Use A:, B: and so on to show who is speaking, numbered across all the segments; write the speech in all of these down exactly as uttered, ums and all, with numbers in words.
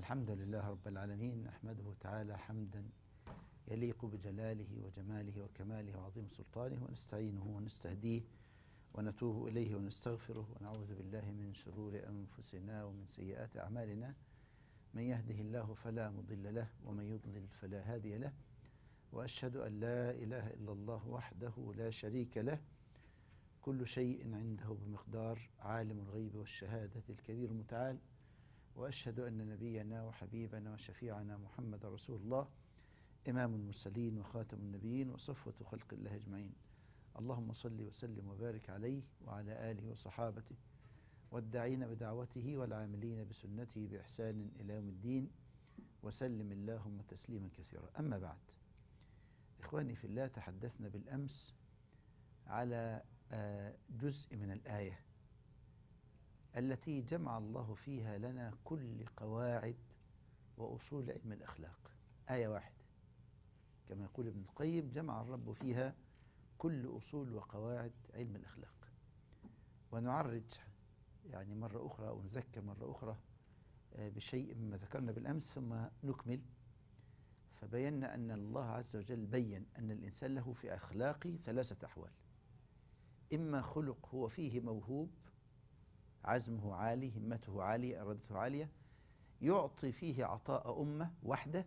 A: الحمد لله رب العالمين، نحمده تعالى حمدا يليق بجلاله وجماله وكماله وعظيم سلطانه، ونستعينه ونستهديه ونتوب إليه ونستغفره، ونعوذ بالله من شرور أنفسنا ومن سيئات أعمالنا. من يهده الله فلا مضل له، ومن يضلل فلا هادي له، وأشهد أن لا إله إلا الله وحده لا شريك له، كل شيء عنده بمقدار، عالم الغيب والشهادة الكبير المتعال. وأشهد أن نبينا وحبيبنا وشفيعنا محمد رسول الله، إمام المرسلين وخاتم النبيين وصفوة خلق الله أجمعين. اللهم صل وسلم وبارك عليه وعلى آله وصحابته والداعين بدعوته والعاملين بسنته بإحسان إلى يوم الدين، وسلم اللهم تسليما كثيرا. أما بعد، إخواني في الله، تحدثنا بالأمس على جزء من الآية التي جمع الله فيها لنا كل قواعد وأصول علم الأخلاق. آية واحدة كما يقول ابن القيم، جمع الرب فيها كل أصول وقواعد علم الأخلاق. ونعرج يعني مرة أخرى ونذكر مرة أخرى بشيء مما ذكرنا بالأمس ثم نكمل. فبينا أن الله عز وجل بين أن الإنسان له في أخلاقه ثلاثة أحوال: إما خلق هو فيه موهوب، عزمه عالي، همته عالية، إرادته عالية، يعطي فيه عطاء أمة وحده،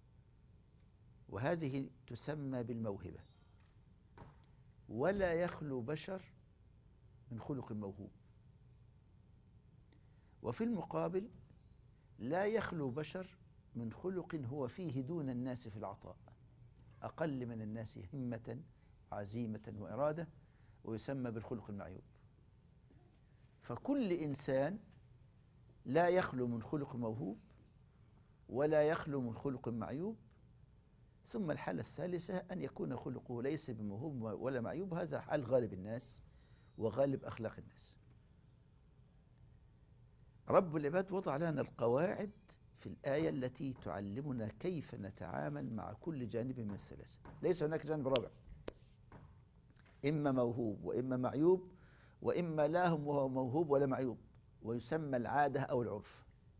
A: وهذه تسمى بالموهبة. ولا يخلو بشر من خلق موهوب. وفي المقابل لا يخلو بشر من خلق هو فيه دون الناس في العطاء، أقل من الناس همة عزيمة وإرادة، ويسمى بالخلق المعيوب. فكل إنسان لا يخلو من خلق موهوب ولا يخلو من خلق معيوب. ثم الحالة الثالثة أن يكون خلقه ليس بموهوب ولا معيوب، هذا حال غالب الناس وغالب أخلاق الناس. رب العباد وضع لنا القواعد في الآية التي تعلمنا كيف نتعامل مع كل جانب من الثلاثة. ليس هناك جانب رابع، إما موهوب وإما معيوب، وإما لا هم وهو موهوب ولا معيوب، ويسمى العادة أو العرف.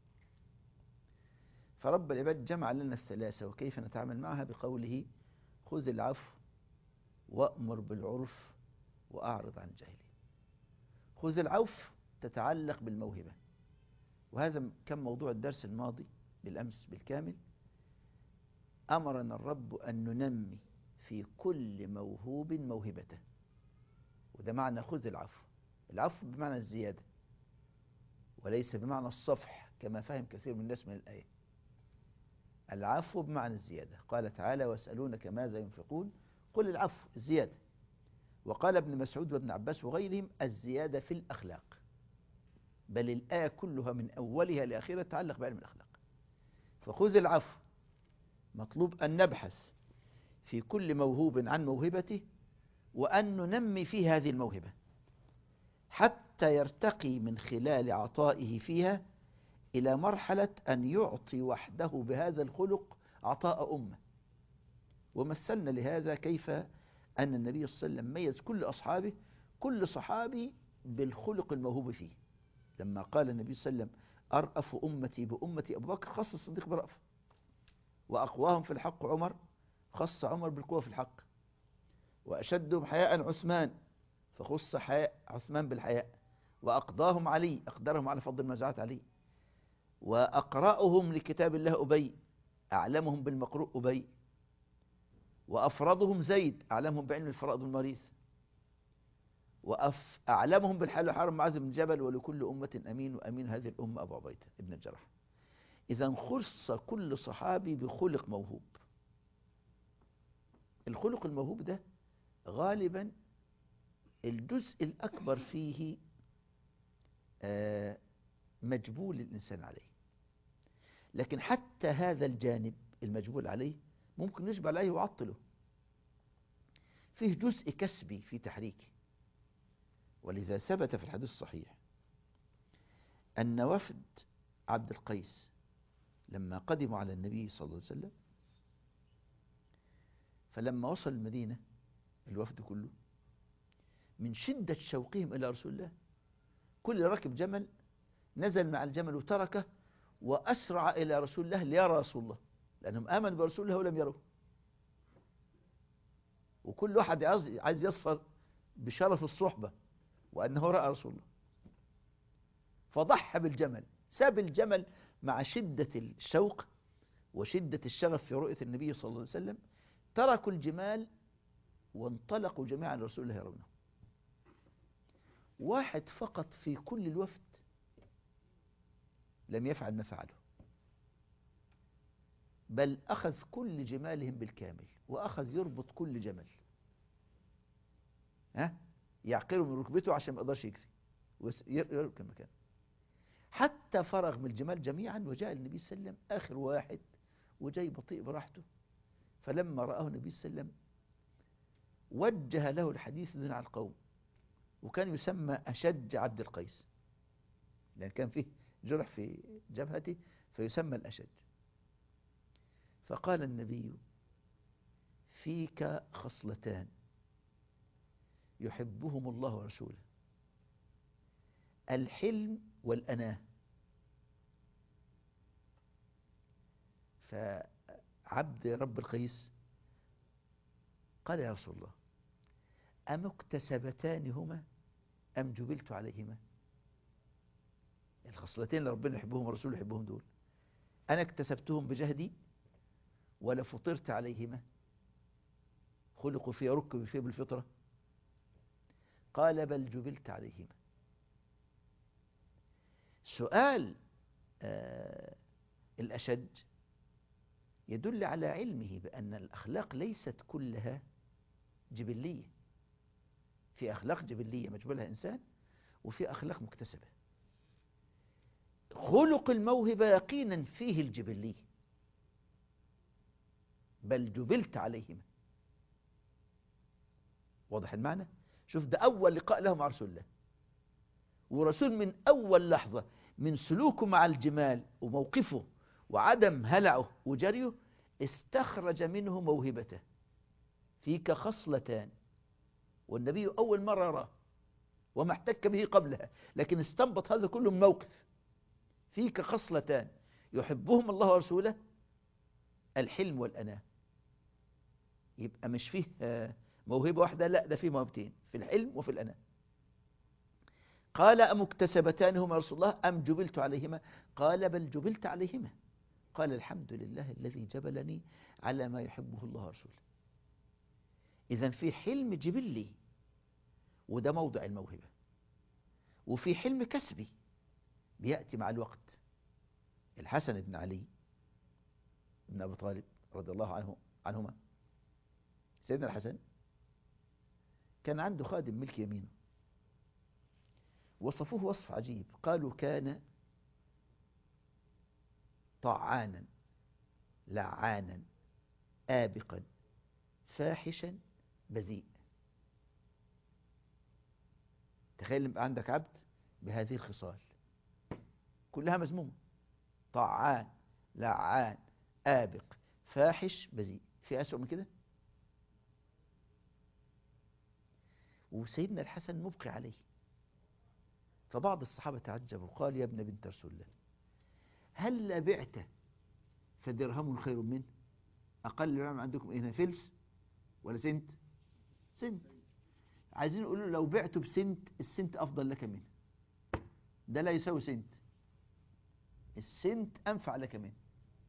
A: فرب العباد جمع لنا الثلاثة وكيف نتعامل معها بقوله: خذ العفو وأمر بالعرف وأعرض عن الجاهلين. خذ العفو تتعلق بالموهبة، وهذا كان موضوع الدرس الماضي بالأمس بالكامل. أمرنا الرب أن ننمي في كل موهوب موهبته، وده معنى خذ العفو. العفو بمعنى الزيادة وليس بمعنى الصفح كما فهم كثير من الناس من الآية. العفو بمعنى الزيادة. قال تعالى: ويسألونك ماذا ينفقون قل العفو، الزيادة. وقال ابن مسعود وابن عباس وغيرهم: الزيادة في الأخلاق. بل الآية كلها من أولها لآخرها تتعلق بعلم الأخلاق. فخذ العفو، مطلوب أن نبحث في كل موهوب عن موهبته، وأن ننمي فيه هذه الموهبة حتى يرتقي من خلال عطائه فيها إلى مرحلة أن يعطي وحده بهذا الخلق عطاء أمة. ومثلنا لهذا كيف أن النبي صلى الله عليه وسلم ميز كل أصحابه، كل صحابي بالخلق الموهوب فيه. لما قال النبي صلى الله عليه وسلم: أرأف أمتي بأمتي أبو بكر، خص الصديق برأفة. وأقواهم في الحق عمر، خص عمر بالقوة في الحق. وأشدهم حياء عثمان، فخص حياء عثمان بالحياء. وأقضاهم علي، أقدرهم على فضل المزاعات علي. وأقرأهم لكتاب الله أبي، أعلمهم بالمقروء أبي. وأفرضهم زيد، أعلمهم بعلم الفرائض والمواريث. وأعلمهم بالحلال والحرام معاذ بن جبل. ولكل أمة أمين، وأمين هذه الأمة أبو عبيدة ابن الجراح. إذا خص كل صحابي بخلق موهوب. الخلق الموهوب ده غالبا الجزء الأكبر فيه مجبول الإنسان عليه، لكن حتى هذا الجانب المجبول عليه ممكن يجب عليه ويعطله. فيه جزء كسبي في تحريكه. ولذا ثبت في الحديث الصحيح أن وفد عبد القيس لما قدموا على النبي صلى الله عليه وسلم، فلما وصل المدينة الوفد كله من شدة شوقهم إلى رسول الله، كل راكب جمل نزل مع الجمل وتركه وأسرع إلى رسول الله ليرى رسول الله، لأنهم آمنوا برسول الله ولم يروه. وكل واحد عايز يصفر بشرف الصحبة وأنه رأى رسول الله، فضحى بالجمل، ساب الجمل مع شدة الشوق وشدة الشغف في رؤية النبي صلى الله عليه وسلم، تركوا الجمال وانطلقوا جميعا لرسول الله يرونه. واحد فقط في كل الوفد لم يفعل ما فعله، بل أخذ كل جمالهم بالكامل وأخذ يربط كل جمل، ها يعقله من ركبته عشان ما يقدرش يجري ويركب مكانه، حتى فرغ من الجمال جميعا. وجاء النبي صلى الله عليه وسلم آخر واحد وجاي بطيء براحته، فلما رآه النبي صلى الله عليه وسلم وجه له الحديث دون على القوم، وكان يسمى أشج عبد القيس لأن كان فيه جرح في جبهته فيسمى الأشج. فقال النبي: فيك خصلتان يحبهم الله ورسوله، الحلم والأناة. فعبد رب القيس قال: يا رسول الله، أم اكتسبتان هما أم جبلت عليهما؟ الخصلتين اللي ربنا يحبهم ورسوله يحبهم دول، أنا اكتسبتهم بجهدي ولا فطرت عليهما؟ خلقوا في ركب في بالفطرة؟ قال: بل جبلت عليهما. سؤال آه الأشج يدل على علمه بأن الأخلاق ليست كلها جبلية، في أخلاق جبلية مجبولها إنسان وفي أخلاق مكتسبة. خلق الموهبة يقينا فيه الجبلية، بل جبلت عليهما. واضح المعنى؟ شوف، ده أول لقاء له مع رسول الله، ورسول من أول لحظة من سلوكه مع الجمال وموقفه وعدم هلعه وجريه استخرج منه موهبته. فيك خصلتان، والنبي أول مرة يراه وما احتك به قبلها، لكن استنبط هذا كله من موقف. فيك خصلتان يحبهم الله ورسوله، الحلم والأناة. يبقى مش فيه موهبة واحدة، لا، ده فيه موهبتين، في الحلم وفي الأناة. قال: أم اكتسبتان هما رسول الله أم جبلت عليهما؟ قال: بل جبلت عليهما. قال: الحمد لله الذي جبلني على ما يحبه الله ورسوله. إذن في حلم جبلي وده موضع الموهبة، وفي حلم كسبي بيأتي مع الوقت. الحسن بن علي بن أبي طالب رضي الله عنه عنهما، سيدنا الحسن كان عنده خادم ملك يمينه، وصفوه وصف عجيب. قالوا: كان طعانا لعانا آبقا فاحشا بذيء. تخيل يبقى عندك عبد بهذه الخصال كلها مذمومة: طعان لعان آبق فاحش بذيء. في أسوأ من كده؟ وسيدنا الحسن مبقي عليه. فبعض الصحابة تعجبوا، قال: يا ابن بنت رسول الله، هل بعت فدرهم خير منه؟ أقل العلم عندكم هنا فلس ولا سنت؟ سنت. عايزين يقولوا لو بعته بسنت، السنت أفضل لك منه، ده لا يساوي سنت، السنت أنفع لك منه.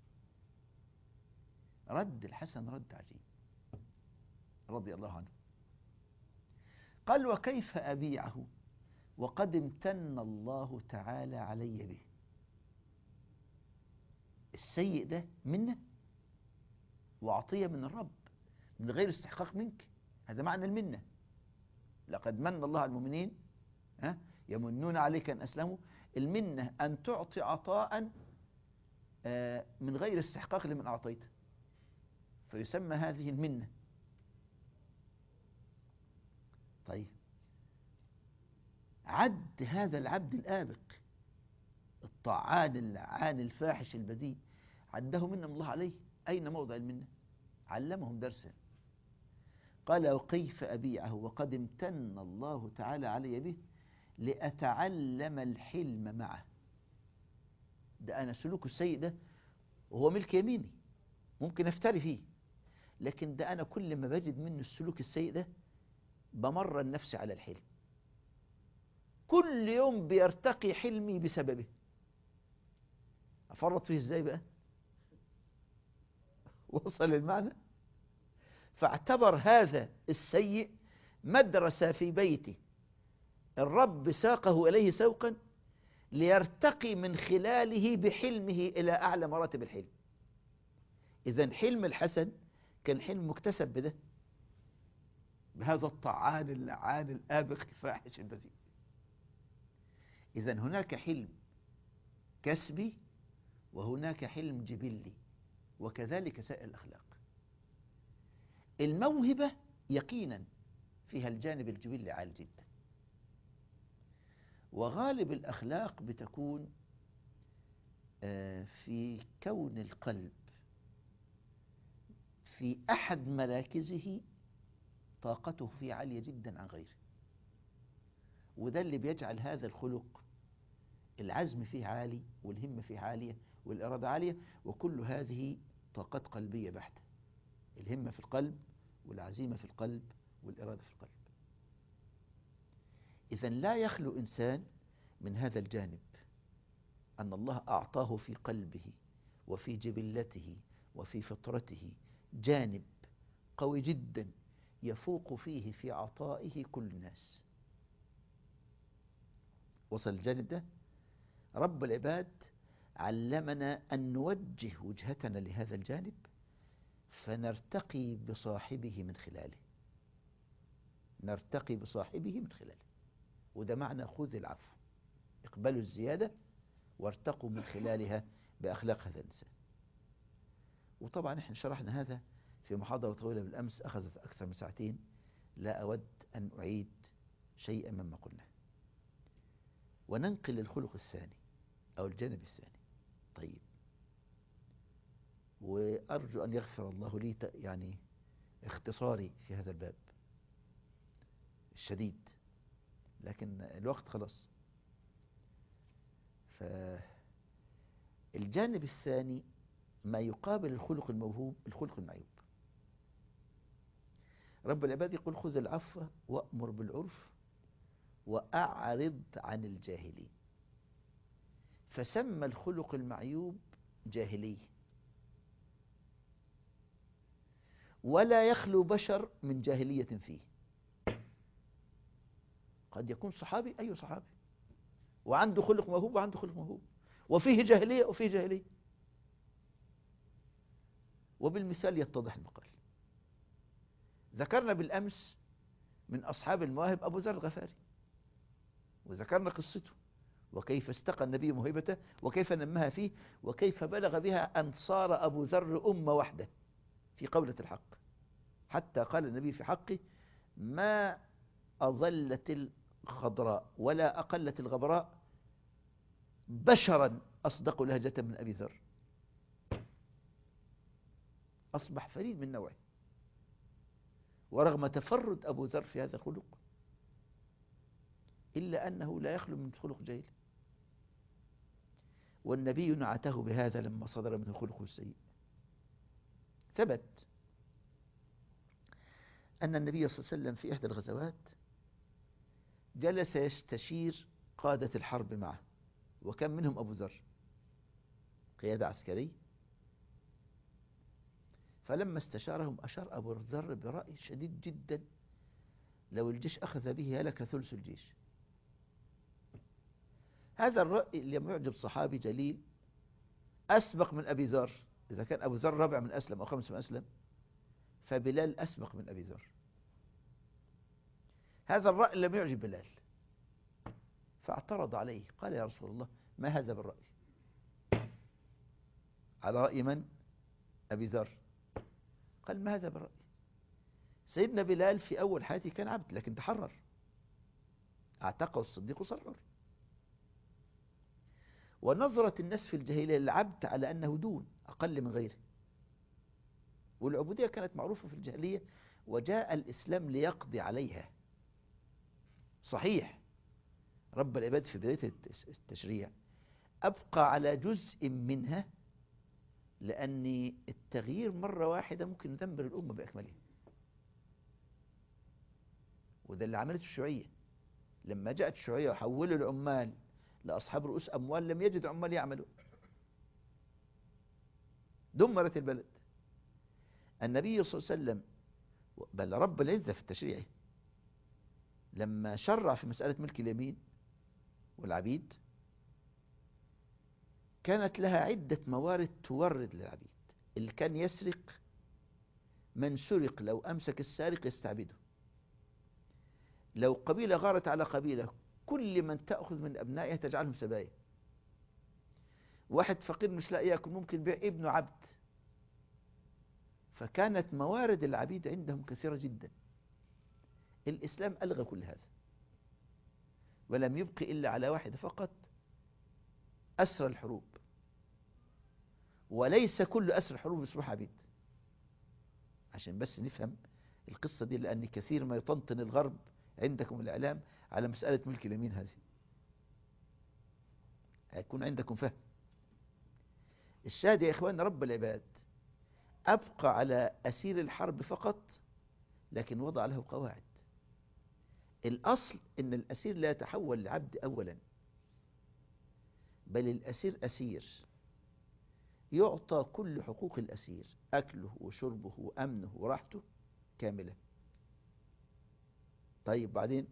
A: رد الحسن رد عجيب رضي الله عنه. قال: وكيف أبيعه وقد امتن الله تعالى علي به؟ السيء ده منه وعطية من الرب من غير استحقاق منك، هذا معنى المنة. لقد من الله على المؤمنين ها يمنون عليك أن أسلموا. المنة أن تعطي عطاء من غير استحقاق لمن أعطيته، فيسمى هذه المنة. طيب، عد هذا العبد الآبق الطعان اللعان الفاحش البذيء، عده منه الله عليه. أين موضع المنة؟ علمهم درسا. قال: وكيف أبيعه وقد امتن الله تعالى علي به لأتعلم الحلم معه. ده أنا السلوك السيء ده وهو ملك يميني ممكن أفتري فيه، لكن ده أنا كل ما بجد منه السلوك السيء ده بمرن نفسي على الحلم، كل يوم بيرتقي حلمي بسببه. أفرط فيه إزاي بقى؟ وصل المعنى؟ فاعتبر هذا السيء مدرسة في بيته، الرب ساقه إليه سوقا ليرتقي من خلاله بحلمه إلى أعلى مراتب الحلم. إذن حلم الحسن كان حلم مكتسب بده، بهذا الطعان اللعان الآبخ الفاحش البذيء. إذن هناك حلم كسبي وهناك حلم جبلي، وكذلك سائر الأخلاق. الموهبة يقينا فيها الجانب الجبلي عالي جدا، وغالب الأخلاق بتكون في كون القلب في أحد مراكزه طاقته فيه عالية جدا عن غيره، وده اللي بيجعل هذا الخلق العزم فيه عالي والهمة فيه عالية والإرادة عالية، وكل هذه طاقات قلبية بحتة، الهمة في القلب والعزيمة في القلب والإرادة في القلب. إذن لا يخلو إنسان من هذا الجانب، أن الله أعطاه في قلبه وفي جبلته وفي فطرته جانب قوي جدا يفوق فيه في عطائه كل الناس. وصل الجانب ده؟ رب العباد علمنا أن نوجه وجهتنا لهذا الجانب فنرتقي بصاحبه من خلاله، نرتقي بصاحبه من خلاله. وده معنى خذ العفو، اقبلوا الزيادة وارتقوا من خلالها بأخلاق هذا الإنسان. وطبعا احنا شرحنا هذا في محاضرة طويلة بالأمس أخذت أكثر من ساعتين، لا أود أن أعيد شيئا مما قلنا. وننقل الخلق الثاني أو الجانب الثاني. طيب، وأرجو أن يغفر الله لي يعني اختصاري في هذا الباب الشديد، لكن الوقت خلاص. فالجانب الثاني ما يقابل الخلق الموهوب الخلق المعيوب. رب العباد يقول خذ العفو وأمر بالعرف وأعرض عن الجاهلين، فسمى الخلق المعيوب جاهلي. ولا يخلو بشر من جاهلية فيه، قد يكون صحابي أي صحابي وعنده خلق موهوب وعنده خلق موهوب، وفيه جاهلية وفيه جاهلية. وبالمثال يتضح المقال. ذكرنا بالأمس من أصحاب المواهب أبو ذر الغفاري، وذكرنا قصته وكيف استقى النبي موهبته وكيف نمها فيه وكيف بلغ بها أن صار أبو ذر أمة واحدة في قولة الحق، حتى قال النبي في حقه ما أظلت الخضراء ولا أقلت الغبراء بشرا أصدق لهجة من أبي ذر. أصبح فريد من نوعه، ورغم تفرد أبو ذر في هذا الخلق إلا أنه لا يخلو من خلق جاهل. والنبي نعته بهذا لما صدر منه خلقه السيء. ثبت أن النبي صلى الله عليه وسلم في إحدى الغزوات جلس يستشير قادة الحرب معه، وكان منهم أبو ذر قيادة عسكري. فلما استشارهم أشار أبو ذر برأي شديد جدا لو الجيش أخذ به هلك ثلث الجيش. هذا الرأي لم يعجب صحابي جليل أسبق من أبي ذر. إذا كان أبو ذر رابع من أسلم أو خمس من أسلم، فبلال أسبق من أبي ذر. هذا الرأي لم يعجب بلال، فاعترض عليه قال يا رسول الله ما هذا بالرأي؟ على رأي من؟ أبي ذر. قال ما هذا بالرأي؟ سيدنا بلال في أول حياته كان عبد لكن تحرر، اعتقه الصديق وصار حر. ونظرة الناس في الجاهلية للعبد على أنه دون أقل من غيره، والعبودية كانت معروفة في الجاهلية وجاء الإسلام ليقضي عليها. صحيح رب العباد في بداية التشريع أبقى على جزء منها، لأن التغيير مرة واحدة ممكن يدمر الأمة بأكملها. وده اللي عملته الشيوعية. لما جاءت الشيوعية وحولوا العمال لأصحاب رؤوس أموال، لم يجد عمال يعملوا، دمرت البلد. النبي صلى الله عليه وسلم، بل رب العزة في التشريع، لما شرع في مسألة ملك اليمين والعبيد، كانت لها عدة موارد تورد للعبيد. اللي كان يسرق، من سرق لو أمسك السارق يستعبده. لو قبيلة غارت على قبيلة، كل من تأخذ من أبنائها تجعلهم سبايا. واحد فقير مش لاقي ياكل، ممكن يبيع ابنه عبد. فكانت موارد العبيد عندهم كثيرة جدا. الإسلام ألغى كل هذا، ولم يبق إلا على واحد فقط، أسر الحروب. وليس كل أسر الحروب يصبح عبيد، عشان بس نفهم القصة دي، لأن كثير ما يطنطن الغرب عندكم الإعلام على مسألة ملك اليمين هذه. هيكون عندكم فهم. الشاهد يا إخوان، رب العباد أبقى على أسير الحرب فقط، لكن وضع له قواعد. الأصل إن الأسير لا يتحول لعبد أولا، بل الأسير أسير يعطى كل حقوق الأسير، أكله وشربه وأمنه وراحته كاملة. طيب بعدين،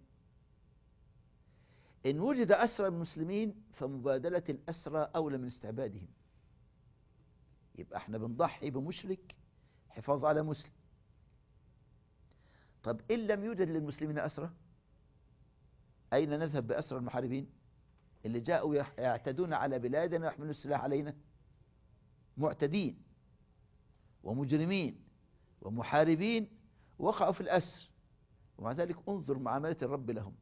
A: إن وجد أسرى المسلمين فمبادلة الأسرى أولى من استعبادهم. يبقى احنا بنضحي بمشرك حفاظ على مسلم. طب إن لم يوجد للمسلمين أسرى، أين نذهب بأسرى المحاربين اللي جاءوا يعتدون على بلادنا ويحملون السلاح علينا؟ معتدين ومجرمين ومحاربين وقعوا في الأسر، ومع ذلك انظر معاملة الرب لهم.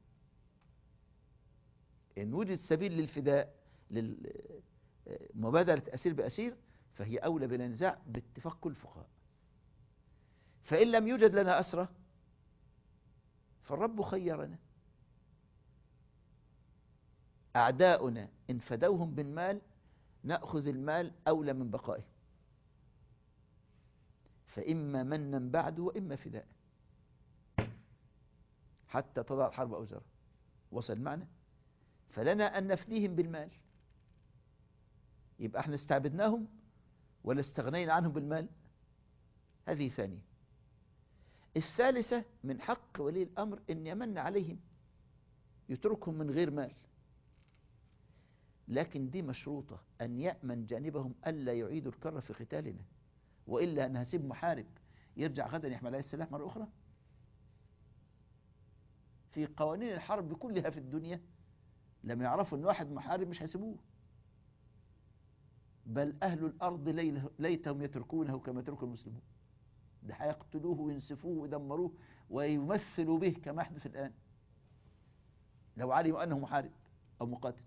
A: إن وجد سبيل للفداء، لمبادلة أسير بأسير، فهي أولى بلا نزاع باتفاق كل الفقهاء. فإن لم يوجد لنا أسرى، فالرب خيرنا. أعداؤنا إن فدوهم بالمال نأخذ المال أولى من بقائه، فإما منا بعد وإما فداء حتى تضع الحرب أوزارها. وصل معنا؟ فلنا أن نفديهم بالمال. يبقى احنا استعبدناهم ولا استغنينا عنهم بالمال؟ هذه ثانية. الثالثة، من حق ولي الأمر أن يمن عليهم، يتركهم من غير مال، لكن دي مشروطة أن يأمن جانبهم ألا يعيدوا الكرة في قتالنا، وإلا أن هسيب محارب يرجع غدا يحمل عليه السلاح مرة أخرى. في قوانين الحرب كلها في الدنيا لما يعرفوا أن واحد محارب مش هيسيبوه، بل أهل الأرض ليتهم يتركونه كما يترك المسلمون. ده هيقتلوه وينسفوه ويدمروه ويمثلوا به كما يحدث الآن لو علموا أنه محارب أو مقاتل.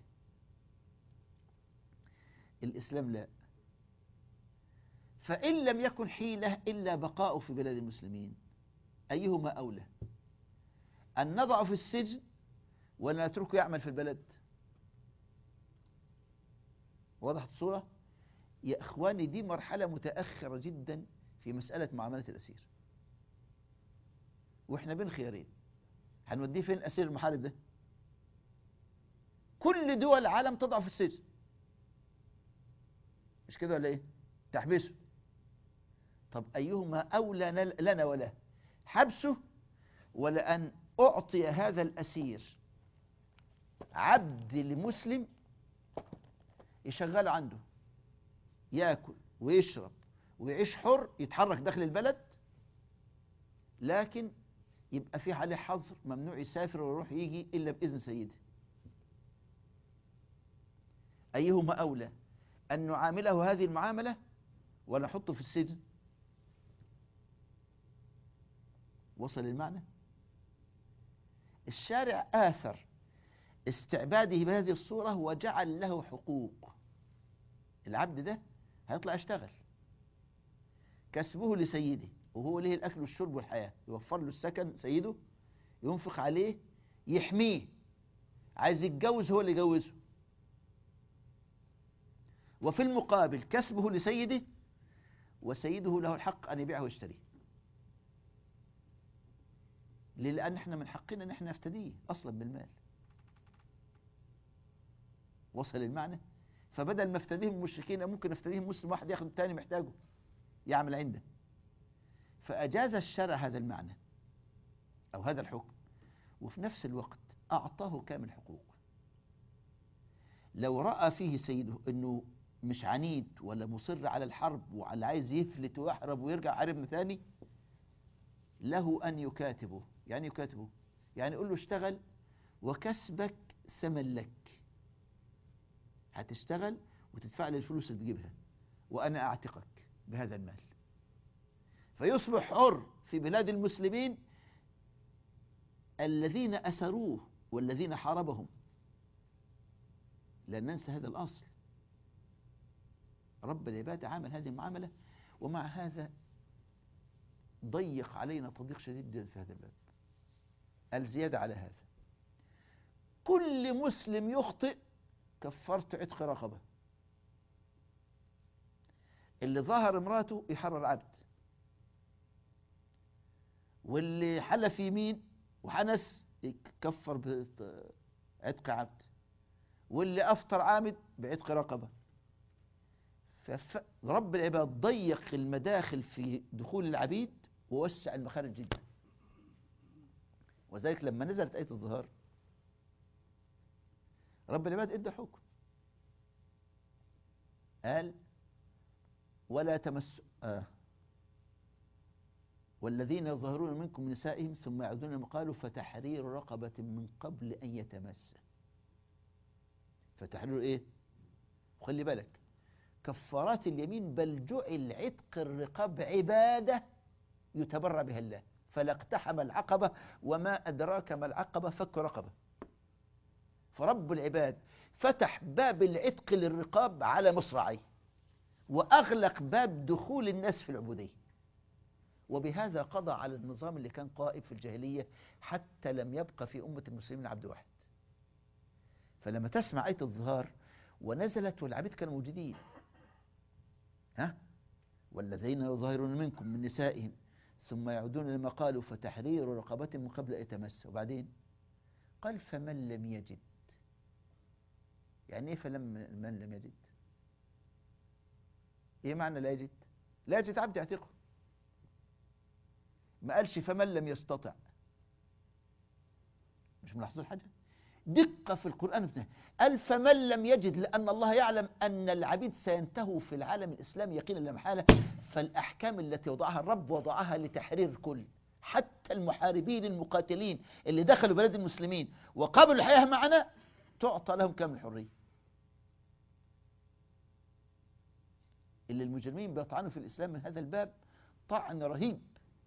A: الإسلام لا. فإن لم يكن حيلة إلا بقاء في بلاد المسلمين، أيهما أولى؟ أن نضع في السجن ولا نتركه يعمل في البلد؟ وضحت الصورة؟ يا إخواني، دي مرحلة متأخرة جدا في مسألة معاملة الأسير. وإحنا بين خيارين، هنوديه فين أسير المحارب ده؟ كل دول العالم تضع في السجن، مش كده ولا إيه؟ تحبسه. طب أيهما أولى لنا ولا حبسه، ولا أن أعطي هذا الأسير عبد لمسلم يشغل عنده، يأكل ويشرب ويعيش حر، يتحرك داخل البلد، لكن يبقى في عليه حظر، ممنوع يسافر ويروح يجي إلا بإذن سيده؟ أيهما أولى، أن نعامله هذه المعاملة ولا نحطه في السجن؟ وصل المعنى؟ الشارع آثر استعباده بهذه الصورة وجعل له حقوق. العبد ده هيطلع يشتغل، كسبه لسيده، وهو له الأكل والشرب والحياة، يوفر له السكن سيده، ينفق عليه، يحميه، عايز يتجوز هو اللي يجوزه، وفي المقابل كسبه لسيده، وسيده له الحق أن يبيعه ويشتريه. ليه؟ لأن احنا من حقنا ان احنا نفتديه أصلا بالمال. وصل المعنى؟ فبدل ما افتديهم المشركين ممكن افتديهم مسلم واحد ياخد الثاني محتاجه يعمل عنده. فأجاز الشرع هذا المعنى أو هذا الحكم، وفي نفس الوقت أعطاه كامل حقوقه. لو رأى فيه سيده أنه مش عنيد ولا مصر على الحرب وعلى عايز يفلت ويحرب ويرجع حاربنا ثاني، له أن يكاتبه. يعني يكاتبه يعني يقول له اشتغل وكسبك ثمن لك، هتشتغل وتدفع لي الفلوس اللي بتجيبها وأنا أعتقك بهذا المال. فيصبح حر في بلاد المسلمين الذين أسروه والذين حاربهم. لا ننسى هذا الأصل، رب العباد عامل هذه المعاملة، ومع هذا ضيق علينا تضييق شديد جدا في هذا الباب. الزيادة على هذا، كل مسلم يخطئ كفرت عتق رقبة. اللي ظهر امراته يحرر عبد، واللي حلف يمين وحنس يكفر بعتق عبد، واللي أفطر عامد بعتق رقبة. فرب العباد ضيق المداخل في دخول العبيد ووسع المخارج جدا. وذلك لما نزلت آية الظهار رب العباد ادى حكم، قال ولا تمس آه والذين يظهرون منكم من نسائهم ثم يعودون لما قالوا فتحرير رقبة من قبل أن يتمس. فتحرير إيه؟ وخلي بالك كفارات اليمين بل جعل عتق الرقاب عبادة يتبرع بها الله. فلا اقتحم العقبة وما أدراك ما العقبة فك رقبة. فرب العباد فتح باب العتق للرقاب على مصراعيه، وأغلق باب دخول الناس في العبودية، وبهذا قضى على النظام اللي كان قائم في الجاهلية حتى لم يبقى في أمة المسلمين عبد واحد. فلما تسمع آية الظهار ونزلت والعبيد كانوا موجودين، ها والذين يظاهرون منكم من نسائهم ثم يعودون لما قالوا فتحرير رقبة من قبل أن يتمس. وبعدين قال فمن لم يجد. يعني ايه فمن لم يجد؟ ايه معنى لا يجد؟ لا يجد عبد يعتقه. ما قالش فمن لم يستطع. مش ملاحظين حاجة؟ دقة في القرآن. قال فمن لم يجد، لأن الله يعلم أن العبيد سينتهوا في العالم الإسلامي يقينا لا محالة. فالأحكام التي وضعها الرب وضعها لتحرير الكل، حتى المحاربين المقاتلين اللي دخلوا بلاد المسلمين وقابلوا الحياة معنا تعطى لهم كامل الحرية. اللي المجرمين بيطعنوا في الإسلام من هذا الباب طعن رهيب،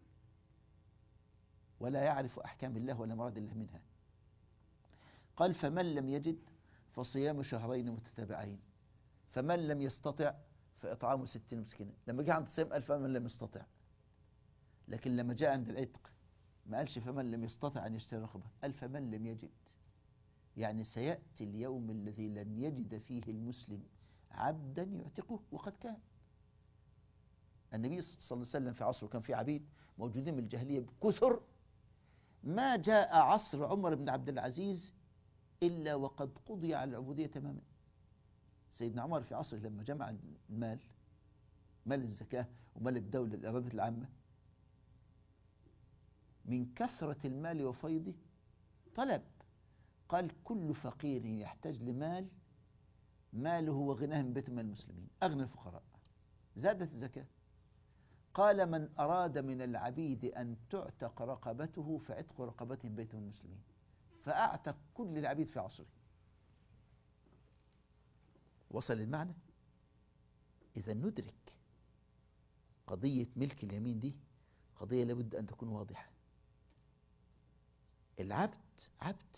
A: ولا يعرف أحكام الله ولا مراد الله منها. قال فمن لم يجد فصيام شهرين متتابعين، فمن لم يستطع فإطعام ستين مسكينا. لما جاء عند الصيام قال فمن لم يستطع، لكن لما جاء عند العتق ما قالش فمن لم يستطع أن يشتري رقبة، قال فمن لم يجد. يعني سيأتي اليوم الذي لن يجد فيه المسلم عبدا يعتقه، وقد كان. النبي صلى الله عليه وسلم في عصره كان في عبيد موجودين من الجاهلية بكثر، ما جاء عصر عمر بن عبد العزيز إلا وقد قضي على العبودية تماما. سيدنا عمر في عصره لما جمع المال، مال الزكاة ومال الدولة الإرادة العامة، من كثرة المال وفيضه طلب، قال كل فقير يحتاج لمال ماله وغناه من بيت مال المسلمين، أغنى الفقراء. زادت الزكاة. قال من أراد من العبيد أن تعتق رقبته فعتق رقبته من بيت المسلمين، فأعتق كل العبيد في عصره. وصل المعنى؟ إذا ندرك قضية ملك اليمين دي قضية لابد أن تكون واضحة. العبد عبد،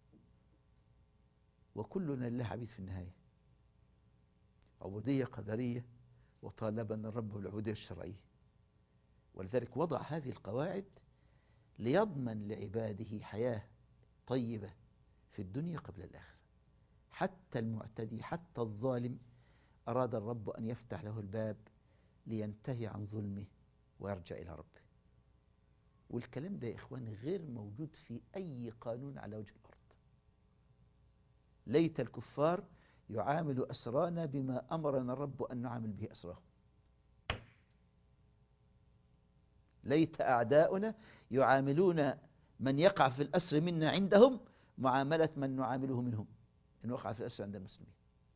A: وكلنا لله عبيد في النهاية. عبودية قدرية وطالبنا الرب بالعبودية الشرعية، ولذلك وضع هذه القواعد ليضمن لعباده حياة طيبة في الدنيا قبل الآخرة. حتى المعتدي حتى الظالم أراد الرب أن يفتح له الباب لينتهي عن ظلمه ويرجع إلى ربه. والكلام ده يا إخواني غير موجود في أي قانون على وجه الأرض. ليت الكفار يعاملوا أسرانا بما أمرنا الرب أن نعامل به أسراهم. ليت أعداؤنا يعاملون من يقع في الأسر منا عندهم معاملة من نعامله منهم إن وقع في الأسر عند المسلمين.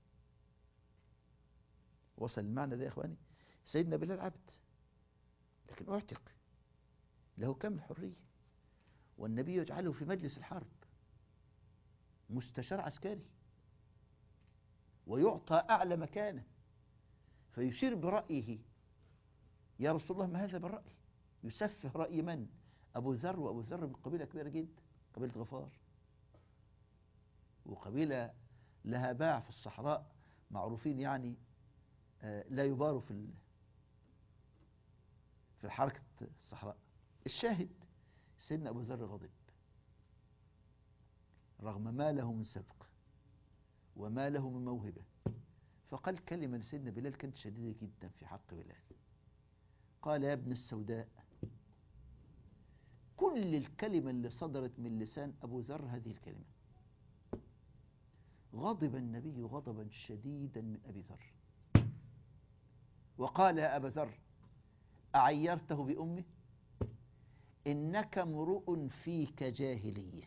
A: وصل المعنى ده يا إخواني. سيدنا بلال عبد لكن أعتق، له كم الحرية، والنبي يجعله في مجلس الحرب مستشار عسكري ويعطى أعلى مكانه، فيشير برأيه. يا رسول الله ما هذا بالرأي؟ يسفه رأي من؟ أبو ذر، وأبو ذر من قبيلة كبيرة جدا، قبيلة غفار، وقبيلة لها باع في الصحراء معروفين يعني لا يباروا في في حركة الصحراء. الشاهد سيدنا أبو ذر غضب رغم ما له من سبق وما له من موهبة، فقال كلمة لسيدنا بلال كانت شديدة جدا في حق بلال. قال يا ابن السوداء. كل الكلمة اللي صدرت من لسان أبو ذر هذه الكلمة. غضب النبي غضبا شديدا من أبي ذر وقال يا أبا ذر أعيرته بأمه؟ إنك امرؤ فيك جاهلية.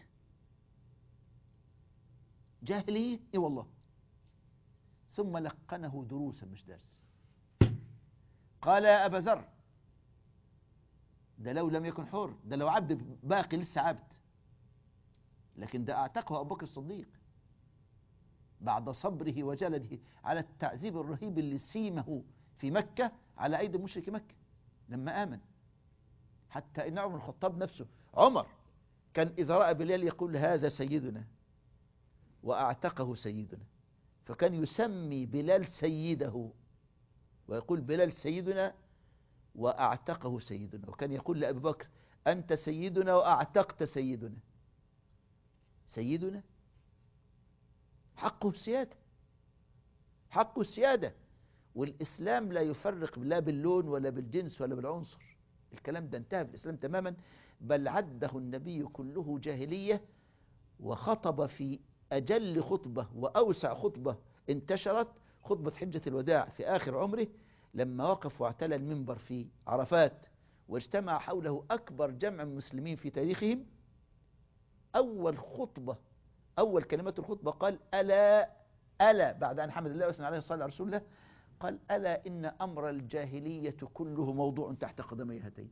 A: جاهلية؟ إيه والله. ثم لقنه دروسا مش درس. قال يا أبا ذر، ده لو لم يكن حر، ده لو عبد باقي لسه عبد، لكن ده أعتقه أبو بكر الصديق بعد صبره وجلده على التعذيب الرهيب اللي سيمه في مكة على أيدي مشرك مكة لما آمن. حتى إن عمر الخطاب نفسه، عمر كان إذا رأى بلال يقول هذا سيدنا وأعتقه سيدنا، فكان يسمي بلال سيده ويقول بلال سيدنا وأعتقه سيدنا، وكان يقول لأبي بكر أنت سيدنا وأعتقت سيدنا. سيدنا حقه السيادة، حقه السيادة. والإسلام لا يفرق لا باللون ولا بالجنس ولا بالعنصر. الكلام ده انتهى في الإسلام تماما، بل عده النبي كله جاهلية. وخطب في أجل خطبة وأوسع خطبة انتشرت خطبة حجة الوداع في آخر عمره، لما وقف واعتلى المنبر في عرفات واجتمع حوله أكبر جمع مسلمين في تاريخهم. أول خطبة، أول كلمات الخطبة قال ألا ألا بعد أن حمد الله وثنى عليه الصلاة على رسول الله، قال ألا إن أمر الجاهلية كله موضوع تحت قدمي هاتين.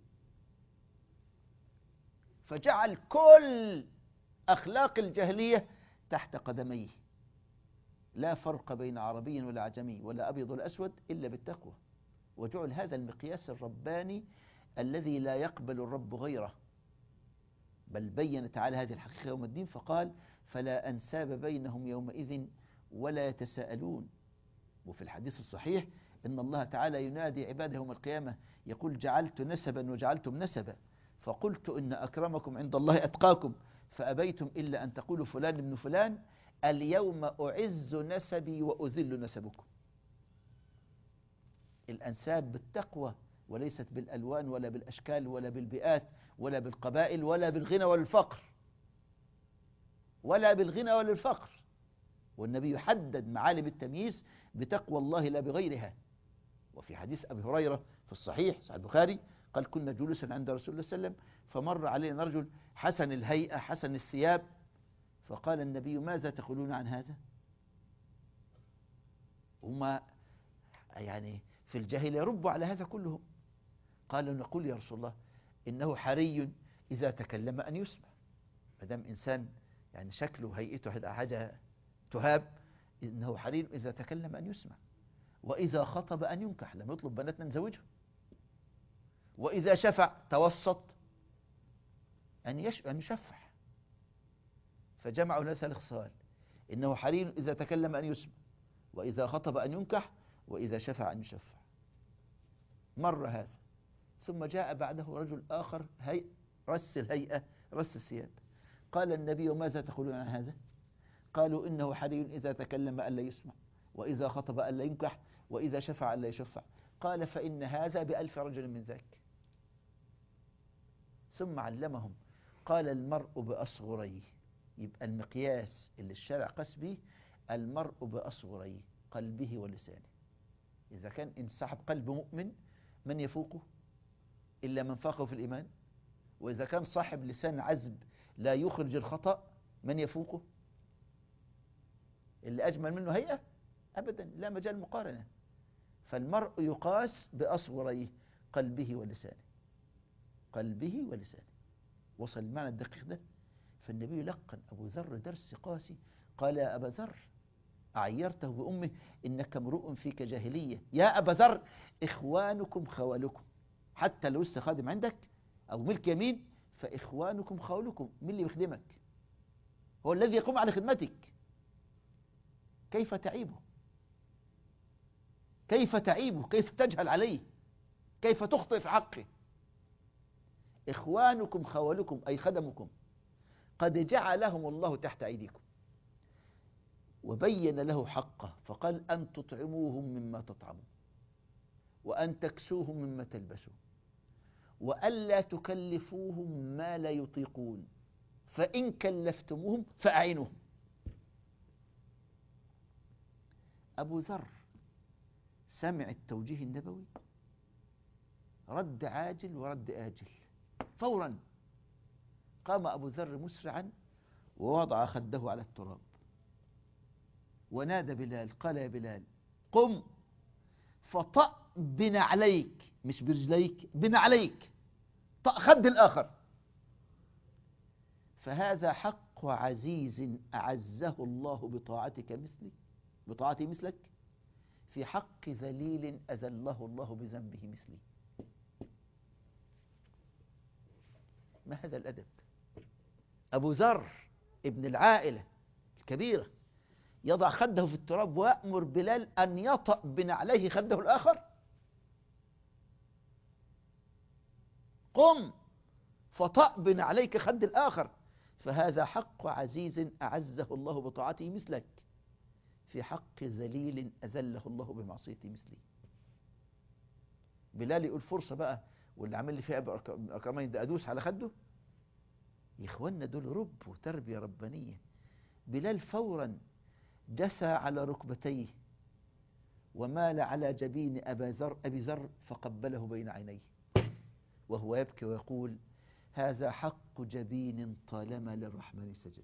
A: فجعل كل أخلاق الجاهلية تحت قدميه، لا فرق بين عربي ولا عجمي ولا أبيض ولا أسود إلا بالتقوى. وجعل هذا المقياس الرباني الذي لا يقبل الرب غيره، بل بين تعالى هذه الحقيقة يوم الدين فقال فلا أنساب بينهم يومئذ ولا يتساءلون. وفي الحديث الصحيح إن الله تعالى ينادي عباده يوم القيامة يقول جعلت نسبا وجعلتم نسبا، فقلت إن أكرمكم عند الله أتقاكم فأبيتم إلا أن تقولوا فلان ابن فلان، اليوم أعز نسبي وأذل نسبكم. الأنساب بالتقوى وليست بالألوان ولا بالأشكال ولا بالبيئات ولا بالقبائل ولا بالغنى ولا الفقر، ولا بالغنى ولا الفقر. والنبي يحدد معالم التمييز بتقوى الله لا بغيرها. وفي حديث أبي هريرة في الصحيح صحيح البخاري قال كنا جلوسا عند رسول الله صلى الله عليه وسلم فمر علينا رجل حسن الهيئة حسن الثياب، فقال النبي ماذا تقولون عن هذا؟ وما يعني في الجاهلية ربوا على هذا كلهم. قالوا نقول يا رسول الله إنه حري إذا تكلم أن يسمع. ما دام إنسان يعني شكله هيئته حاجة تهاب، إنه حري إذا تكلم أن يسمع، وإذا خطب أن ينكح، لم يطلب بناتنا نزوجها، وإذا شفع توسط أن أن يشفع. فجمعوا له ثلاث خصال: إنه حري إذا تكلم أن يسمع، وإذا خطب أن ينكح، وإذا شفع أن يشفع. مر هذا، ثم جاء بعده رجل آخر هي رس الهيئة رس الثياب. قال النبي ماذا تقولون عن هذا؟ قالوا إنه حري إذا تكلم ألا يسمع، وإذا خطب ألا ينكح، وإذا شفع لا يشفع. قال فإن هذا بألف رجل من ذاك. ثم علمهم قال المرء بأصغريه، يبقى المقياس اللي الشارع قاس به المرء بأصغريه قلبه ولسانه. إذا كان انسحب قلب مؤمن من يفوقه إلا من فاقه في الإيمان، وإذا كان صاحب لسان عذب لا يخرج الخطأ من يفوقه؟ اللي أجمل منه هيئة أبدا، لا مجال مقارنة. فالمرء يقاس بأصغريه قلبه ولسانه، قلبه ولسانه. وصل المعنى الدقيق ده. فالنبي لقن أبو ذر درس قاسي، قال يا أبا ذر أعيرته بأمه إنك امرؤ فيك جاهلية. يا أبا ذر إخوانكم خوالكم، حتى لو لسه خادم عندك أو ملك يمين فإخوانكم خوالكم. مين اللي بيخدمك؟ هو الذي يقوم على خدمتك. كيف تعيبه؟ كيف تعيبه؟ كيف تجهل عليه؟ كيف تخطئ في حقه؟ إخوانكم خوالكم أي خدمكم، قد جعلهم الله تحت أيديكم. وبين له حقه فقال أن تطعموهم مما تطعمون، وأن تكسوهم مما تلبسون، وألا تكلفوهم ما لا يطيقون، فإن كلفتموهم فأعينوهم. أبو ذر سمع التوجيه النبوي، رد عاجل ورد آجل فورا. قام أبو ذر مسرعا ووضع خده على التراب ونادى بلال، قال يا بلال قم فطأ بنعليك، مش برجليك، بنعليك، طأ خد الآخر. فهذا حق عزيز أعزه الله بطاعتك مثلي، بطاعتي مثلك، في حق ذليل أذله الله بذنبه مثلي. ما هذا الأدب؟ أبو ذر ابن العائلة الكبيرة يضع خده في التراب ويأمر بلال أن يطأ بنعليه خده الآخر. قم فطأ بنعليك خد الآخر، فهذا حق عزيز أعزه الله بطاعته مثلك، في حق ذليل أذله الله بمعصيته مثلي. بلال يقول فرصة بقى، واللي عامل لي فيها أكرمين ده أدوس على خده. يا إخوانا دول رب وتربية ربانية. بلال فورا جثى على ركبتيه ومال على جبين أبي ذر أبي ذر فقبله بين عينيه وهو يبكي ويقول هذا حق جبين طالما للرحمن سجد.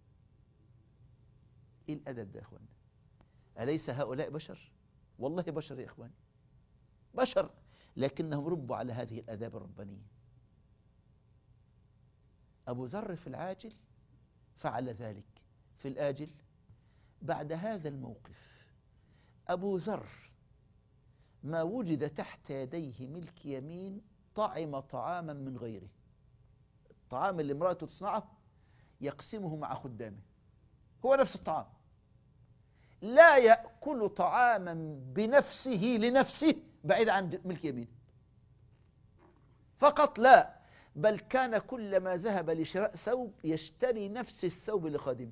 A: إيه الأدب ده يا إخوانا؟ أليس هؤلاء بشر؟ والله بشر يا إخواني، بشر، لكنهم ربوا على هذه الآداب الربانية. أبو ذر في العاجل فعل ذلك، في الآجل بعد هذا الموقف أبو ذر ما وجد تحت يديه ملك يمين طعم طعاما من غيره. الطعام اللي امرأته تصنعه يقسمه مع خدامه، هو نفس الطعام. لا يأكل طعاما بنفسه لنفسه بعيد عن ملك يمين فقط، لا، بل كان كلما ذهب لشراء ثوب يشتري نفس الثوب لخادمه.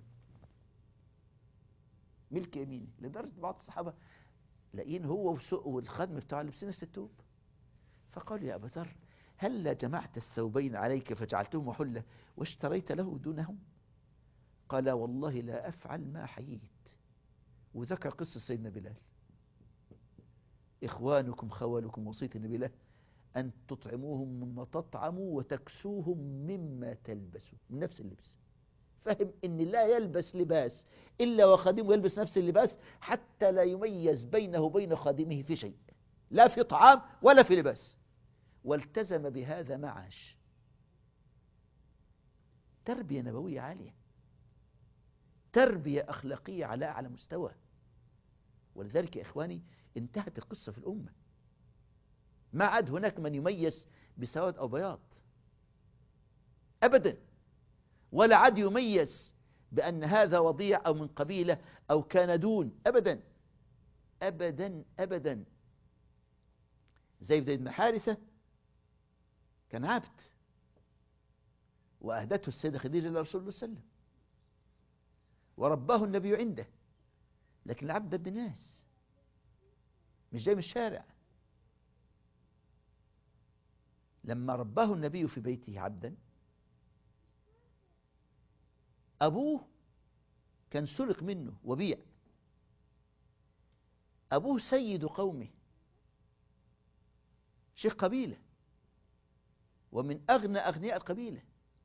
A: ملك يمينه، لدرجة بعض الصحابة لاقين هو والخادم بتاعه لابسين نفس الثوب، فقال يا أبا ذر هل جمعت الثوبين عليك فجعلتهم حلة واشتريت له دونهم؟ قال والله لا أفعل ما حييت. وذكر قصة سيدنا بلال، إخوانكم خوالكم، وصية النبي له أن تطعموهم مما تطعموا وتكسوهم مما تلبسوا، من نفس اللبس. فهم إن لا يلبس لباس إلا وخادمه يلبس نفس اللباس، حتى لا يميز بينه وبين خادمه في شيء، لا في طعام ولا في لباس. والتزم بهذا ما عاش. تربية نبوية عالية، تربية أخلاقية على أعلى مستوى. ولذلك يا إخواني انتهت القصة في الأمة، ما عاد هناك من يميز بسواد أو بياض أبدا، ولا عاد يميز بأن هذا وضيع أو من قبيلة أو كان دون، أبدا أبدا أبدا. زيد بن حارثة كان عبد وأهدته السيدة خديجة لرسول الله صلى الله عليه وسلم ورباه النبي عنده، لكن العبد ابن ناس مش جاي من الشارع. لما رباه النبي في بيته عبدا، أبوه كان سرق منه وبيع. أبوه سيد قومه، شيخ قبيلة ومن أغنى أغنياء القبيلة،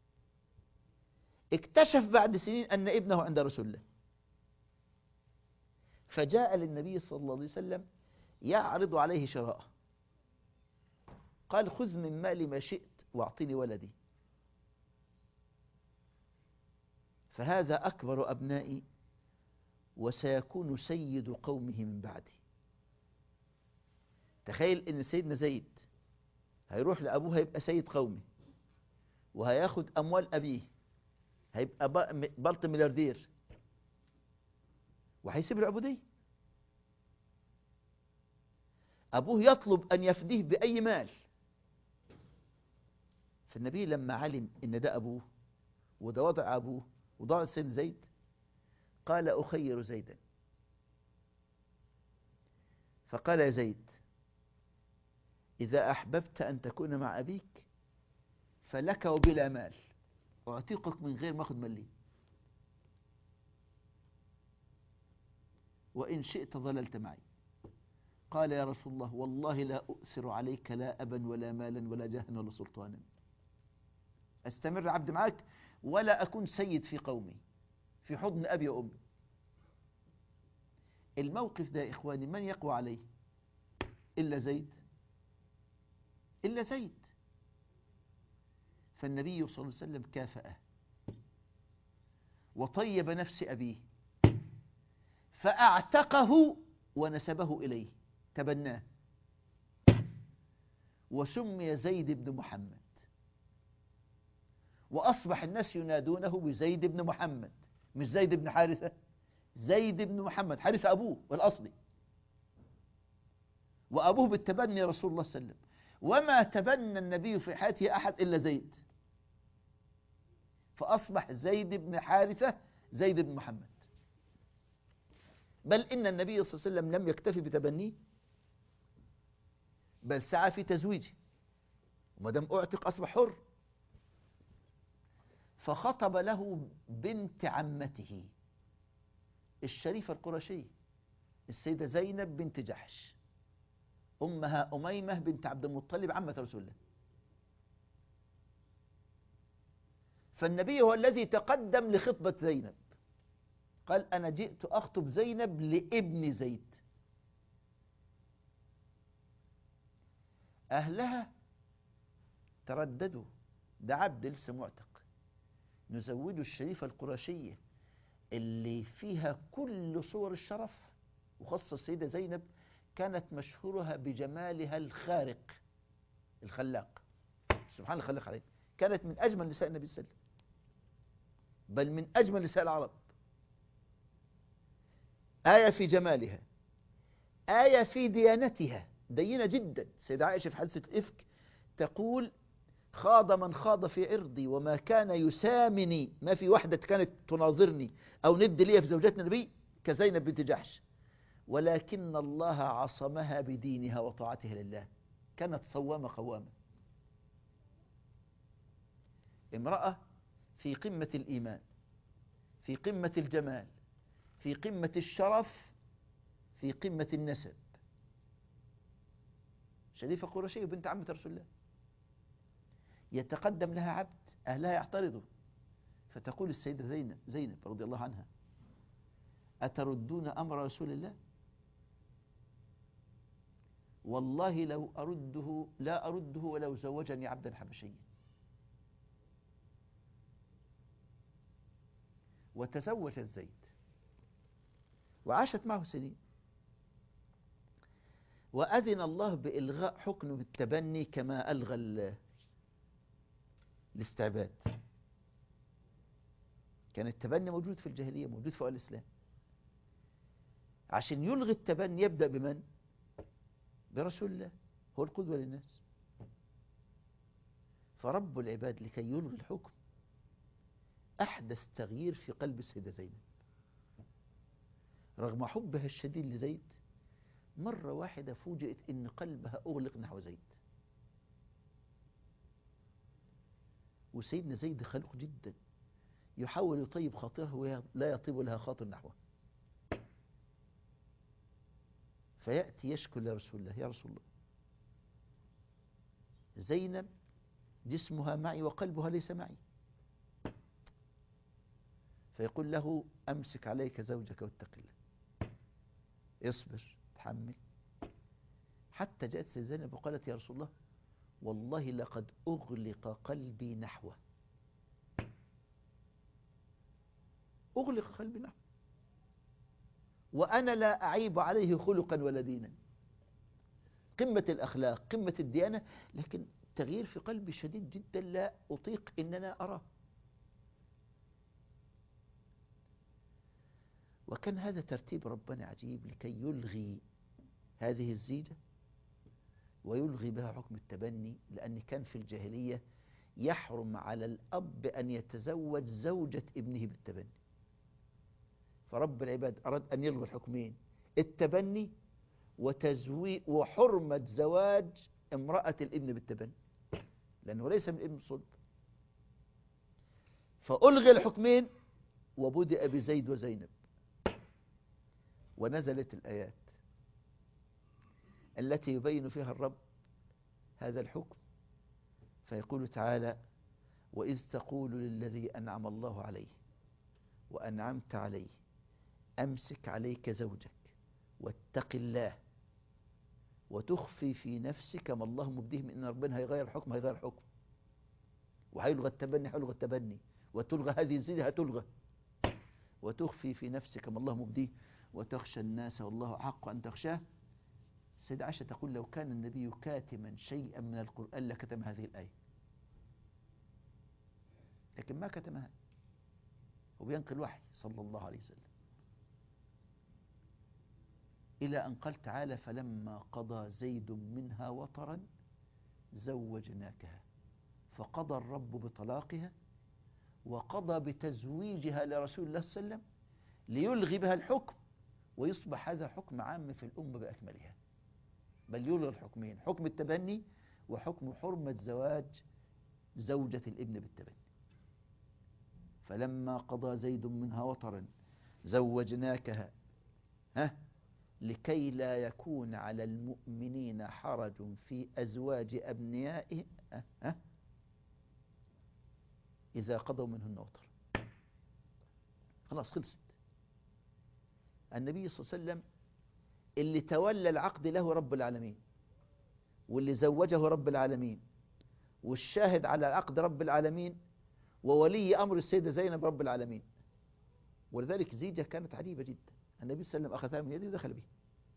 A: اكتشف بعد سنين أن ابنه عند رسول الله، فجاء للنبي صلى الله عليه وسلم يعرض عليه شراءه. قال: خذ من مالي ما شئت واعطني ولدي، فهذا أكبر أبنائي وسيكون سيد قومه من بعدي. تخيل إن سيدنا زيد هيروح لأبوه، هيبقى سيد قومه وهياخد أموال أبيه، هيبقى بلط ملياردير وهيسيب العبودية. أبوه يطلب أن يفديه بأي مال. فالنبي لما علم إن ده أبوه وده وضع أبوه وضع سيدنا زيد، قال: أخير زيدا. فقال: يا زيد، إذا أحببت أن تكون مع أبيك فلك وبلا مال، أعتقك من غير ما أخذ مالي، وإن شئت ظللت معي. قال: يا رسول الله، والله لا أؤثر عليك لا أبا ولا مالا ولا جاها ولا سلطانا، أستمر عبد معك ولا أكون سيد في قومي في حضن أبي وأمي. الموقف ده يا إخواني من يقوى عليه إلا زيد، إلا زيد. فالنبي صلى الله عليه وسلم كافأه وطيب نفس أبيه فأعتقه ونسبه إليه، تبناه، وسمي زيد بن محمد، وأصبح الناس ينادونه بزيد بن محمد، مش زيد بن حارثة، زيد بن محمد، حارثة أبوه الأصلي، وأبوه بالتبني رسول الله صلى الله عليه وسلم. وما تبنى النبي في حياته أحد إلا زيد، فأصبح زيد بن حارثة زيد بن محمد. بل إن النبي صلى الله عليه وسلم لم يكتفي بتبنيه، بل سعى في تزويجه، وما دام أعتق أصبح حر، فخطب له بنت عمته الشريفة القرشية السيدة زينب بنت جحش، أمها أميمة بنت عبد المطلب عمة رسول الله. فالنبي هو الذي تقدم لخطبة زينب، قال: أنا جئت أخطب زينب لابن زيد. أهلها ترددوا، ده عبد لسه معتق، نزوده الشريفة القرشية اللي فيها كل صور الشرف، وخاصة السيدة زينب كانت مشهورها بجمالها الخارق الخلاق، سبحان الله خلق عليه، كانت من أجمل نساء النبي صلى الله عليه وسلم، بل من أجمل نساء العرب. آية في جمالها، آية في ديانتها، دينة جدا. سيدة عائشة في حادثة الإفك تقول: خاض من خاض في عرضي وما كان يسامني، ما في واحدة كانت تناظرني أو ند لي في زوجات النبي كزينب بنت جحش، ولكن الله عصمها بدينها وطاعتها لله، كانت صوامة قوامة، امرأة في قمة الإيمان، في قمة الجمال، في قمة الشرف، في قمة النسب، شريفة قرشية بنت عمة رسول الله. يتقدم لها عبد، أهلها يعترضوا، فتقول السيدة زينب زينب رضي الله عنها: أتردون أمر رسول الله؟ والله لو أرده لا أرده ولو زوجني عبدا حبشيا. وتزوجت زيد وعاشت معه سنين، وأذن الله بإلغاء حكم التبني كما ألغى الاستعباد. كان التبني موجود في الجاهلية، موجود في الإسلام. عشان يلغي التبني يبدأ بمن؟ برسول الله، هو القدوة للناس. فرب العباد لكي يلغي الحكم أحدث تغيير في قلب السيدة زينب، رغم حبها الشديد لزيد مرة واحدة فوجئت إن قلبها أغلق نحو زيد. وسيدنا زيد خلوق جدا، يحاول يطيب خاطرها وهي لا يطيب لها خاطر نحوه. فيأتي يشكو لرسول الله: يا رسول الله، زينب جسمها معي وقلبها ليس معي. فيقول له: أمسك عليك زوجك واتق الله، اصبر تحمل. حتى جاءت زينب وقالت: يا رسول الله، والله لقد أغلق قلبي نحوه. أغلق قلبي نحوه وأنا لا أعيب عليه خلقا ولا دينا. قمة الأخلاق، قمة الديانة، لكن تغيير في قلبي شديد جدا لا أطيق إن أنا أراه. وكان هذا ترتيب ربنا عجيب لكي يلغي هذه الزيجة ويلغي بها حكم التبني، لأن كان في الجاهلية يحرم على الأب أن يتزوج زوجة ابنه بالتبني. فرب العباد أراد أن يلغي الحكمين: التبني وتزويج وحرمة زواج امرأة الابن بالتبني، لأنه ليس من ابن الصلب. فألغي الحكمين وبدأ بزيد وزينب، ونزلت الآيات التي يبين فيها الرب هذا الحكم. فيقول تعالى: وإذ تقول للذي أنعم الله عليه وأنعمت عليه أمسك عليك زوجك واتق الله وتخفي في نفسك ما الله مبديه من إن ربنا هيغير الحكم، هيغير الحكم، وهيلغى التبني، هيلغى التبني، وتلغى هذه الزيجة، هتلغى. وتخفي في نفسك ما الله مبديه وتخشى الناس والله أحق أن تخشاه. السيدة عائشة تقول: لو كان النبي كاتما شيئا من القرآن لكتم هذه الآية، لكن ما كتمها، وبينقل الوحي صلى الله عليه وسلم. إلى أن قال تعالى: فلما قضى زيد منها وطرا زوجناكها. فقضى الرب بطلاقها وقضى بتزويجها لرسول الله صلى الله عليه وسلم ليلغي بها الحكم، ويصبح هذا حكم عام في الأمة بأكملها، بل يلغي الحكمين: حكم التبني وحكم حرمة زواج زوجة الابن بالتبني. فلما قضى زيد منها وطرا زوجناكها ها لكي لا يكون على المؤمنين حرج في أزواج أبنيائهم ها إذا قضوا منهن وطر. خلاص خلصت. النبي صلى الله عليه وسلم اللي تولى العقد له رب العالمين، واللي زوجه رب العالمين، والشاهد على العقد رب العالمين، وولي أمر السيدة زينب رب العالمين. ولذلك زيجة كانت عجيبة جدا، النبي صلى الله عليه وسلم أخذها من يده ودخل بها،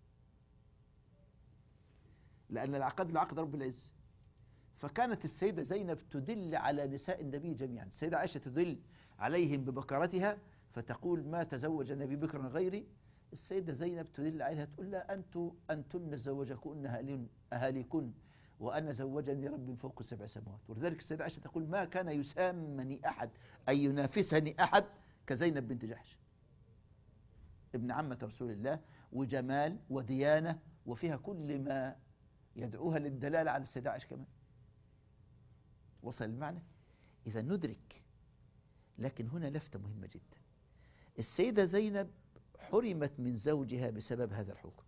A: لأن العقد العقد رب العز. فكانت السيدة زينب تدل على نساء النبي جميعا. السيدة عائشة تدل عليهم ببكرتها فتقول: ما تزوج النبي بكرا غيري. السيدة زينب تدل عليها تقول: لا أنتم أنتن زوجكن أهاليكن وأنا زوجني ربي فوق سبع سماوات. ولذلك السيدة عائشة تقول: ما كان يسامني أحد أي ينافسني أحد كزينب بنت جحش، ابن عمة رسول الله، وجمال وديانة، وفيها كل ما يدعوها للدلالة على السيدة عائشة كمان. وصل المعنى؟ إذا ندرك. لكن هنا لفتة مهمة جدا: السيدة زينب حرمت من زوجها بسبب هذا الحكم،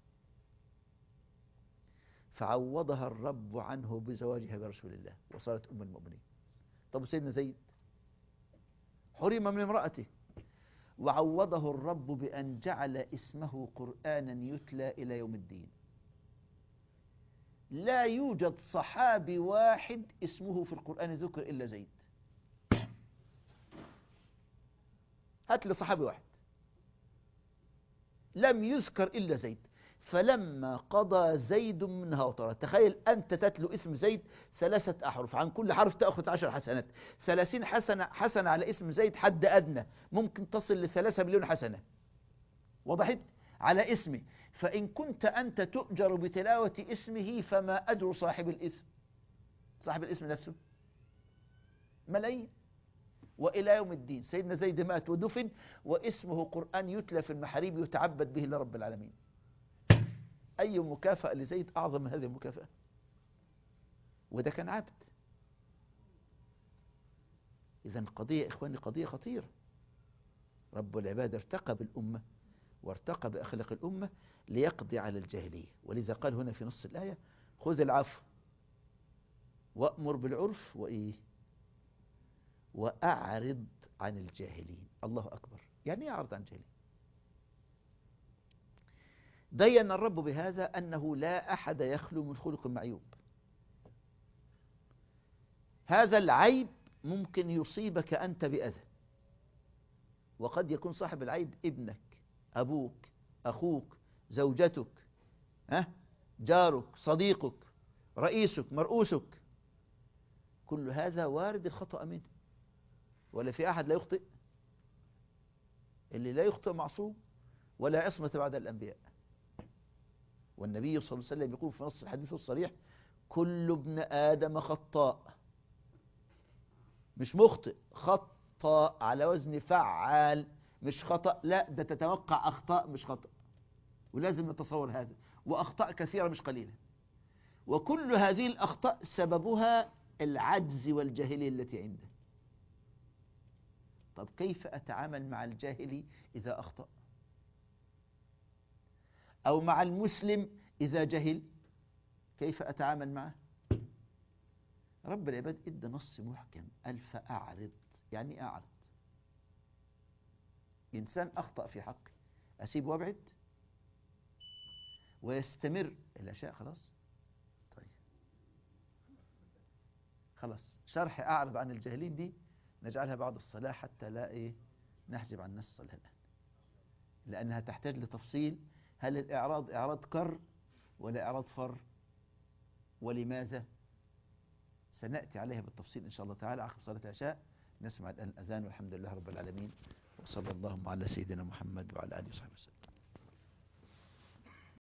A: فعوضها الرب عنه بزواجها برسول الله وصارت أم المؤمنين. طب سيدنا زيد حرم من امرأته وعوضه الرب بأن جعل اسمه قرآنا يتلى إلى يوم الدين. لا يوجد صحابي واحد اسمه في القرآن ذكر إلا زيد. هات لي صحابي واحد لم يذكر إلا زيد. فلما قضى زيد منها وطرا، تخيل أنت تتلو اسم زيد ثلاثة أحرف، عن كل حرف تأخذ عشر حسنات، ثلاثين حسنة حسنة على اسم زيد حد أدنى، ممكن تصل لثلاثة مليون حسنة. وضحت؟ على اسمه. فإن كنت أنت تؤجر بتلاوة اسمه فما أجر صاحب الاسم، صاحب الاسم نفسه؟ ملايين. وإلى يوم الدين سيدنا زيد مات ودفن واسمه قرآن يتلى في المحاريب يتعبد به لرب العالمين. أي مكافأة لزيد أعظم من هذه المكافأة؟ وده كان عبد. إذا القضية إخواني قضية خطيرة. رب العباد ارتقى بالأمة وارتقى بأخلاق الأمة ليقضي على الجاهلية، ولذا قال هنا في نص الآية: خذ العفو وأمر بالعرف وإيه وأعرض عن الجاهلين. الله أكبر. يعني إيه أعرض عن الجاهلين؟ بين الرب بهذا أنه لا أحد يخلو من خلق معيوب. هذا العيب ممكن يصيبك أنت بأذى، وقد يكون صاحب العيب ابنك، أبوك، أخوك، زوجتك، أه؟ جارك، صديقك، رئيسك، مرؤوسك. كل هذا وارد الخطأ منه، ولا في أحد لا يخطئ؟ اللي لا يخطئ معصوم، ولا عصمة بعد الأنبياء. والنبي صلى الله عليه وسلم يقول في نص الحديث الصريح: كل ابن آدم خطاء. مش مخطئ، خطاء على وزن فعال، مش خطأ، لا ده تتوقع أخطاء مش خطأ، ولازم نتصور هذا. وأخطاء كثيرة مش قليلة، وكل هذه الأخطاء سببها العجز والجاهلية التي عنده. طب كيف أتعامل مع الجاهل إذا أخطأ؟ أو مع المسلم إذا جهل، كيف أتعامل معه؟ رب العباد إدى نص محكم: قال فأعرض. يعني أعرض. إنسان أخطأ في حقي، أسيب وأبعد ويستمر الأشياء؟ خلاص. طيب خلاص، شرح أعرض عن الجاهلين دي نجعلها بعد الصلاة حتى لا إيه نحجب عن النص الآن، لأنها تحتاج لتفصيل. هل الإعراض إعراض كر ولا إعراض فر؟ ولماذا؟ سنأتي عليها بالتفصيل إن شاء الله تعالى عقب صلاة العشاء. نسمع الآن الأذان، والحمد لله رب العالمين، وصلى اللهم على سيدنا محمد وعلى آله وصحبه وسلم.